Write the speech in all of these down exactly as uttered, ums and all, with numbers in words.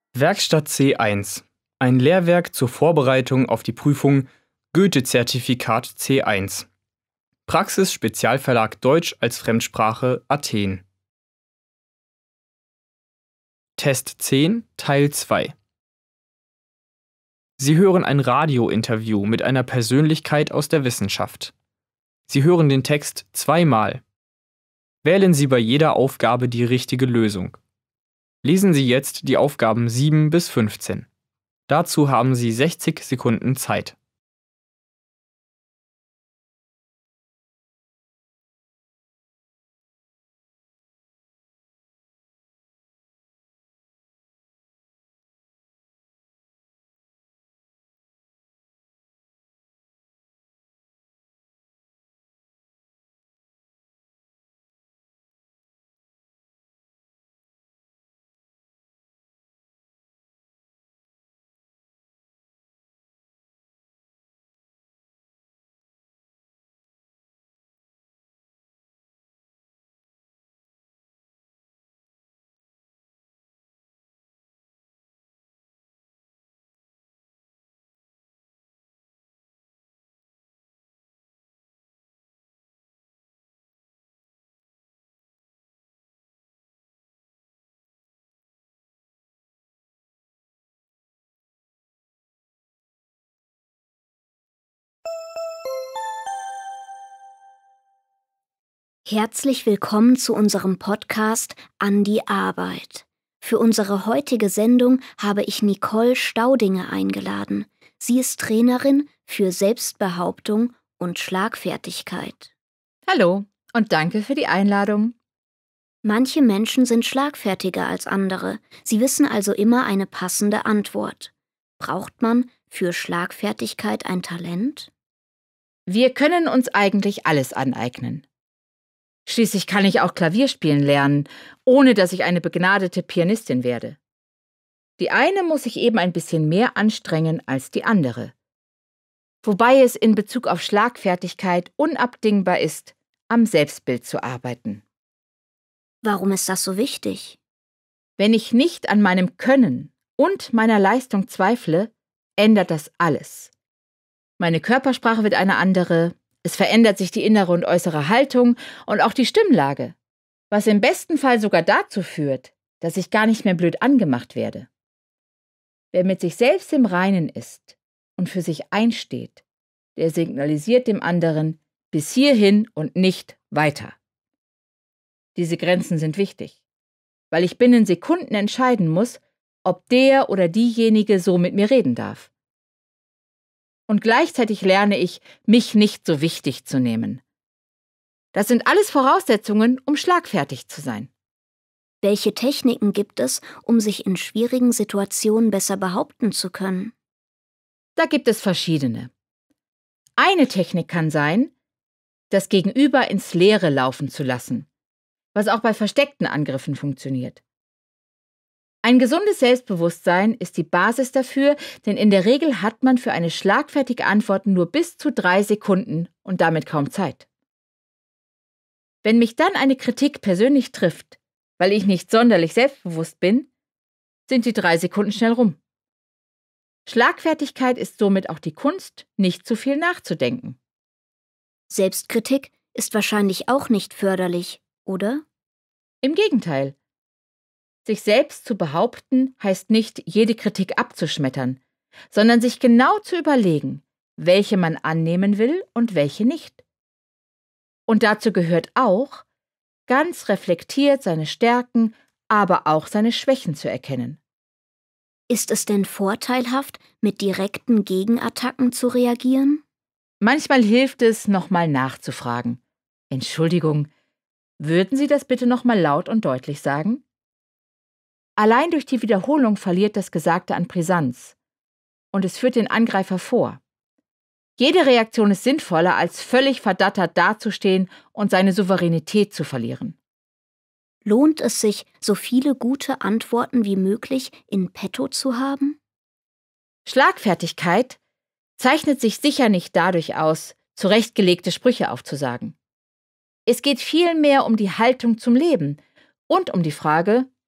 Werkstatt C eins. Ein Lehrwerk zur Vorbereitung auf die Prüfung Goethe-Zertifikat C eins. Praxis Spezialverlag Deutsch als Fremdsprache Athen. Test zehn, Teil zwei. Sie hören ein Radiointerview mit einer Persönlichkeit aus der Wissenschaft. Sie hören den Text zweimal. Wählen Sie bei jeder Aufgabe die richtige Lösung. Lesen Sie jetzt die Aufgaben sieben bis fünfzehn. Dazu haben Sie sechzig Sekunden Zeit. Herzlich willkommen zu unserem Podcast An die Arbeit. Für unsere heutige Sendung habe ich Nicole Staudinger eingeladen. Sie ist Trainerin für Selbstbehauptung und Schlagfertigkeit. Hallo und danke für die Einladung. Manche Menschen sind schlagfertiger als andere. Sie wissen also immer eine passende Antwort. Braucht man für Schlagfertigkeit ein Talent? Wir können uns eigentlich alles aneignen. Schließlich kann ich auch Klavier spielen lernen, ohne dass ich eine begnadete Pianistin werde. Die eine muss sich eben ein bisschen mehr anstrengen als die andere. Wobei es in Bezug auf Schlagfertigkeit unabdingbar ist, am Selbstbild zu arbeiten. Warum ist das so wichtig? Wenn ich nicht an meinem Können und meiner Leistung zweifle, ändert das alles. Meine Körpersprache wird eine andere. Es verändert sich die innere und äußere Haltung und auch die Stimmlage, was im besten Fall sogar dazu führt, dass ich gar nicht mehr blöd angemacht werde. Wer mit sich selbst im Reinen ist und für sich einsteht, der signalisiert dem anderen bis hierhin und nicht weiter. Diese Grenzen sind wichtig, weil ich binnen Sekunden entscheiden muss, ob der oder diejenige so mit mir reden darf. Und gleichzeitig lerne ich, mich nicht so wichtig zu nehmen. Das sind alles Voraussetzungen, um schlagfertig zu sein. Welche Techniken gibt es, um sich in schwierigen Situationen besser behaupten zu können? Da gibt es verschiedene. Eine Technik kann sein, das Gegenüber ins Leere laufen zu lassen, was auch bei versteckten Angriffen funktioniert. Ein gesundes Selbstbewusstsein ist die Basis dafür, denn in der Regel hat man für eine schlagfertige Antwort nur bis zu drei Sekunden und damit kaum Zeit. Wenn mich dann eine Kritik persönlich trifft, weil ich nicht sonderlich selbstbewusst bin, sind die drei Sekunden schnell rum. Schlagfertigkeit ist somit auch die Kunst, nicht zu viel nachzudenken. Selbstkritik ist wahrscheinlich auch nicht förderlich, oder? Im Gegenteil. Sich selbst zu behaupten, heißt nicht, jede Kritik abzuschmettern, sondern sich genau zu überlegen, welche man annehmen will und welche nicht. Und dazu gehört auch, ganz reflektiert seine Stärken, aber auch seine Schwächen zu erkennen. Ist es denn vorteilhaft, mit direkten Gegenattacken zu reagieren? Manchmal hilft es, nochmal nachzufragen. Entschuldigung, würden Sie das bitte nochmal laut und deutlich sagen? Allein durch die Wiederholung verliert das Gesagte an Brisanz und es führt den Angreifer vor. Jede Reaktion ist sinnvoller, als völlig verdattert dazustehen und seine Souveränität zu verlieren. Lohnt es sich, so viele gute Antworten wie möglich in petto zu haben? Schlagfertigkeit zeichnet sich sicher nicht dadurch aus, zurechtgelegte Sprüche aufzusagen. Es geht vielmehr um die Haltung zum Leben und um die Frage,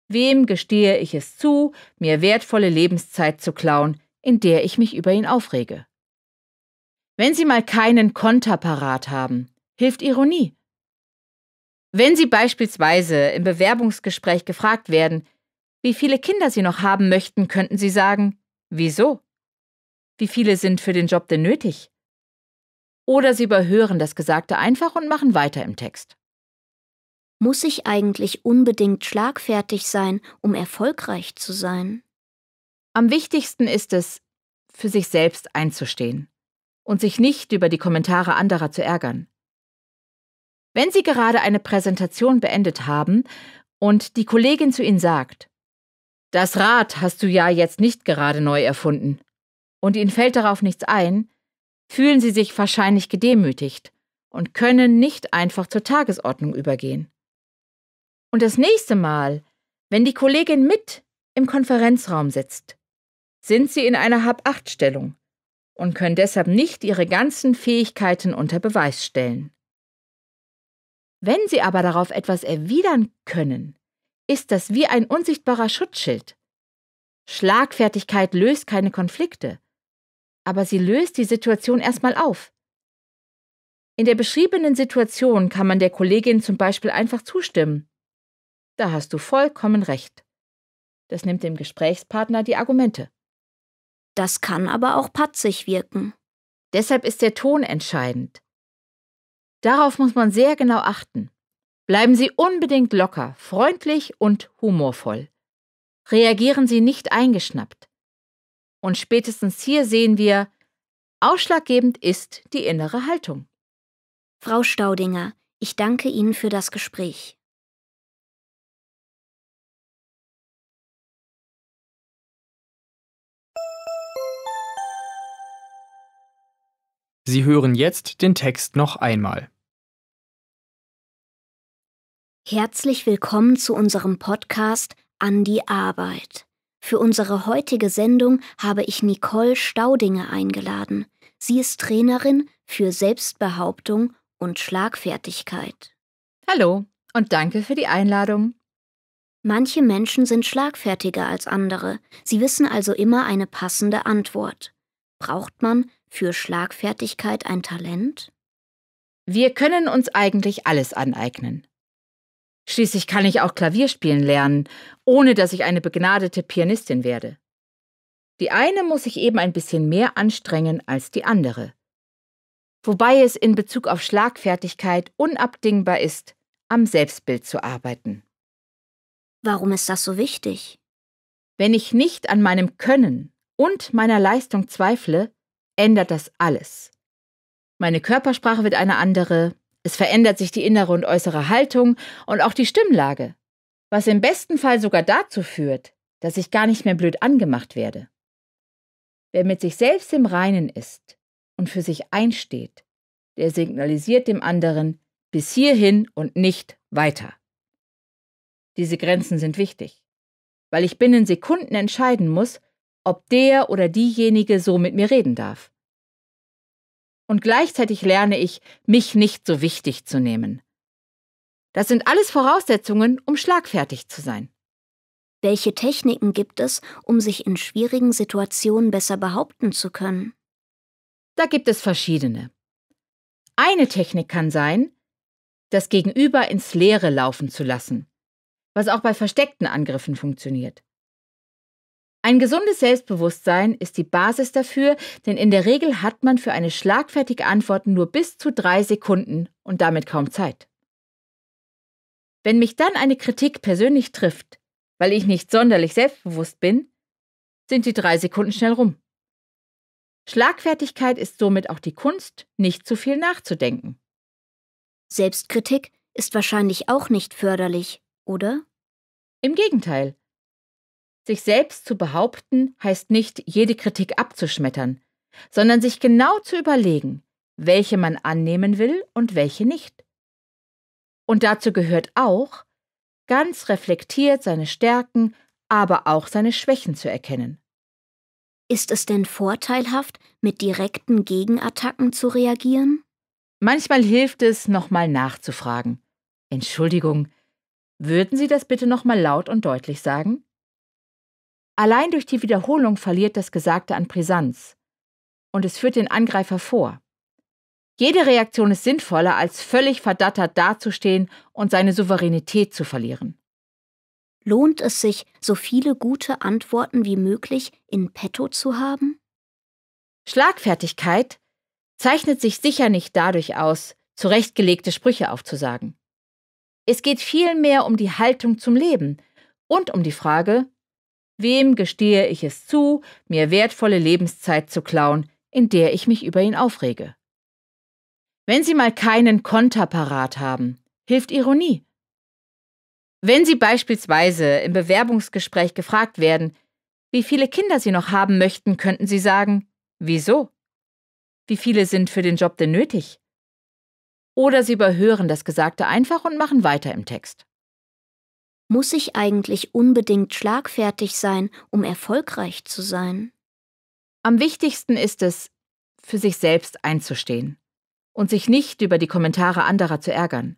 Wem gestehe ich es zu, mir wertvolle Lebenszeit zu klauen, in der ich mich über ihn aufrege? Wenn Sie mal keinen Konter parat haben, hilft Ironie. Wenn Sie beispielsweise im Bewerbungsgespräch gefragt werden, wie viele Kinder Sie noch haben möchten, könnten Sie sagen, wieso? Wie viele sind für den Job denn nötig? Oder Sie überhören das Gesagte einfach und machen weiter im Text. Muss ich eigentlich unbedingt schlagfertig sein, um erfolgreich zu sein? Am wichtigsten ist es, für sich selbst einzustehen und sich nicht über die Kommentare anderer zu ärgern. Wenn Sie gerade eine Präsentation beendet haben und die Kollegin zu Ihnen sagt, das Rad hast du ja jetzt nicht gerade neu erfunden, und Ihnen fällt darauf nichts ein, fühlen Sie sich wahrscheinlich gedemütigt und können nicht einfach zur Tagesordnung übergehen. Und das nächste Mal, wenn die Kollegin mit im Konferenzraum sitzt, sind Sie in einer Hab-Acht-Stellung und können deshalb nicht Ihre ganzen Fähigkeiten unter Beweis stellen. Wenn Sie aber darauf etwas erwidern können, ist das wie ein unsichtbarer Schutzschild. Schlagfertigkeit löst keine Konflikte, aber sie löst die Situation erstmal auf. In der beschriebenen Situation kann man der Kollegin zum Beispiel einfach zustimmen. Da hast du vollkommen recht. Das nimmt dem Gesprächspartner die Argumente. Das kann aber auch patzig wirken. Deshalb ist der Ton entscheidend. Darauf muss man sehr genau achten. Bleiben Sie unbedingt locker, freundlich und humorvoll. Reagieren Sie nicht eingeschnappt. Und spätestens hier sehen wir, ausschlaggebend ist die innere Haltung. Frau Staudinger, ich danke Ihnen für das Gespräch. Sie hören jetzt den Text noch einmal. Herzlich willkommen zu unserem Podcast An die Arbeit. Für unsere heutige Sendung habe ich Nicole Staudinger eingeladen. Sie ist Trainerin für Selbstbehauptung und Schlagfertigkeit. Hallo und danke für die Einladung. Manche Menschen sind schlagfertiger als andere. Sie wissen also immer eine passende Antwort. Braucht man für Schlagfertigkeit ein Talent? Wir können uns eigentlich alles aneignen. Schließlich kann ich auch Klavier spielen lernen, ohne dass ich eine begnadete Pianistin werde. Die eine muss sich eben ein bisschen mehr anstrengen als die andere. Wobei es in Bezug auf Schlagfertigkeit unabdingbar ist, am Selbstbild zu arbeiten. Warum ist das so wichtig? Wenn ich nicht an meinem Können und meiner Leistung zweifle, ändert das alles. Meine Körpersprache wird eine andere, es verändert sich die innere und äußere Haltung und auch die Stimmlage, was im besten Fall sogar dazu führt, dass ich gar nicht mehr blöd angemacht werde. Wer mit sich selbst im Reinen ist und für sich einsteht, der signalisiert dem anderen bis hierhin und nicht weiter. Diese Grenzen sind wichtig, weil ich binnen Sekunden entscheiden muss, ob der oder diejenige so mit mir reden darf. Und gleichzeitig lerne ich, mich nicht so wichtig zu nehmen. Das sind alles Voraussetzungen, um schlagfertig zu sein. Welche Techniken gibt es, um sich in schwierigen Situationen besser behaupten zu können? Da gibt es verschiedene. Eine Technik kann sein, das Gegenüber ins Leere laufen zu lassen, was auch bei versteckten Angriffen funktioniert. Ein gesundes Selbstbewusstsein ist die Basis dafür, denn in der Regel hat man für eine schlagfertige Antwort nur bis zu drei Sekunden und damit kaum Zeit. Wenn mich dann eine Kritik persönlich trifft, weil ich nicht sonderlich selbstbewusst bin, sind die drei Sekunden schnell rum. Schlagfertigkeit ist somit auch die Kunst, nicht zu viel nachzudenken. Selbstkritik ist wahrscheinlich auch nicht förderlich, oder? Im Gegenteil. Sich selbst zu behaupten, heißt nicht, jede Kritik abzuschmettern, sondern sich genau zu überlegen, welche man annehmen will und welche nicht. Und dazu gehört auch, ganz reflektiert seine Stärken, aber auch seine Schwächen zu erkennen. Ist es denn vorteilhaft, mit direkten Gegenattacken zu reagieren? Manchmal hilft es, nochmal nachzufragen. Entschuldigung, Würden Sie das bitte nochmal laut und deutlich sagen? Allein durch die Wiederholung verliert das Gesagte an Brisanz und es führt den Angreifer vor. Jede Reaktion ist sinnvoller, als völlig verdattert dazustehen und seine Souveränität zu verlieren. Lohnt es sich, so viele gute Antworten wie möglich in petto zu haben? Schlagfertigkeit zeichnet sich sicher nicht dadurch aus, zurechtgelegte Sprüche aufzusagen. Es geht vielmehr um die Haltung zum Leben und um die Frage, wem gestehe ich es zu, mir wertvolle Lebenszeit zu klauen, in der ich mich über ihn aufrege. Wenn Sie mal keinen Konter parat haben, hilft Ironie. Wenn Sie beispielsweise im Bewerbungsgespräch gefragt werden, wie viele Kinder Sie noch haben möchten, könnten Sie sagen, wieso? Wie viele sind für den Job denn nötig? Oder Sie überhören das Gesagte einfach und machen weiter im Text. Muss ich eigentlich unbedingt schlagfertig sein, um erfolgreich zu sein? Am wichtigsten ist es, für sich selbst einzustehen und sich nicht über die Kommentare anderer zu ärgern.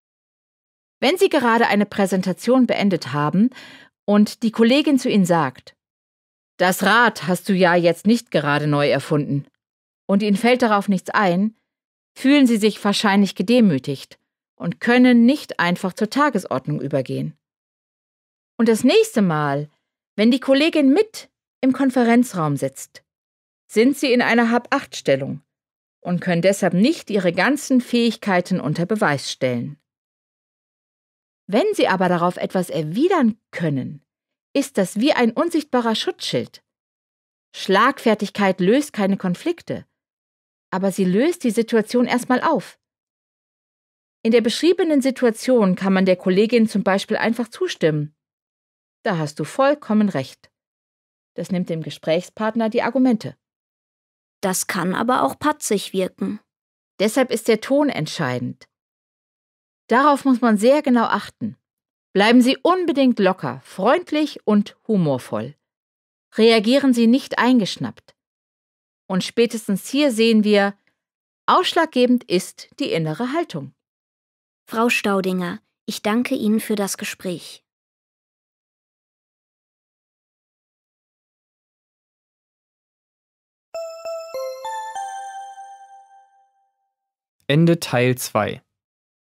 Wenn Sie gerade eine Präsentation beendet haben und die Kollegin zu Ihnen sagt, das Rad hast du ja jetzt nicht gerade neu erfunden, und Ihnen fällt darauf nichts ein, fühlen Sie sich wahrscheinlich gedemütigt und können nicht einfach zur Tagesordnung übergehen. Und das nächste Mal, wenn die Kollegin mit im Konferenzraum sitzt, sind Sie in einer Hab-Acht-Stellung und können deshalb nicht Ihre ganzen Fähigkeiten unter Beweis stellen. Wenn Sie aber darauf etwas erwidern können, ist das wie ein unsichtbarer Schutzschild. Schlagfertigkeit löst keine Konflikte, aber sie löst die Situation erstmal auf. In der beschriebenen Situation kann man der Kollegin zum Beispiel einfach zustimmen. Da hast du vollkommen recht. Das nimmt dem Gesprächspartner die Argumente. Das kann aber auch patzig wirken. Deshalb ist der Ton entscheidend. Darauf muss man sehr genau achten. Bleiben Sie unbedingt locker, freundlich und humorvoll. Reagieren Sie nicht eingeschnappt. Und spätestens hier sehen wir, ausschlaggebend ist die innere Haltung. Frau Staudinger, ich danke Ihnen für das Gespräch. Ende Teil zwei.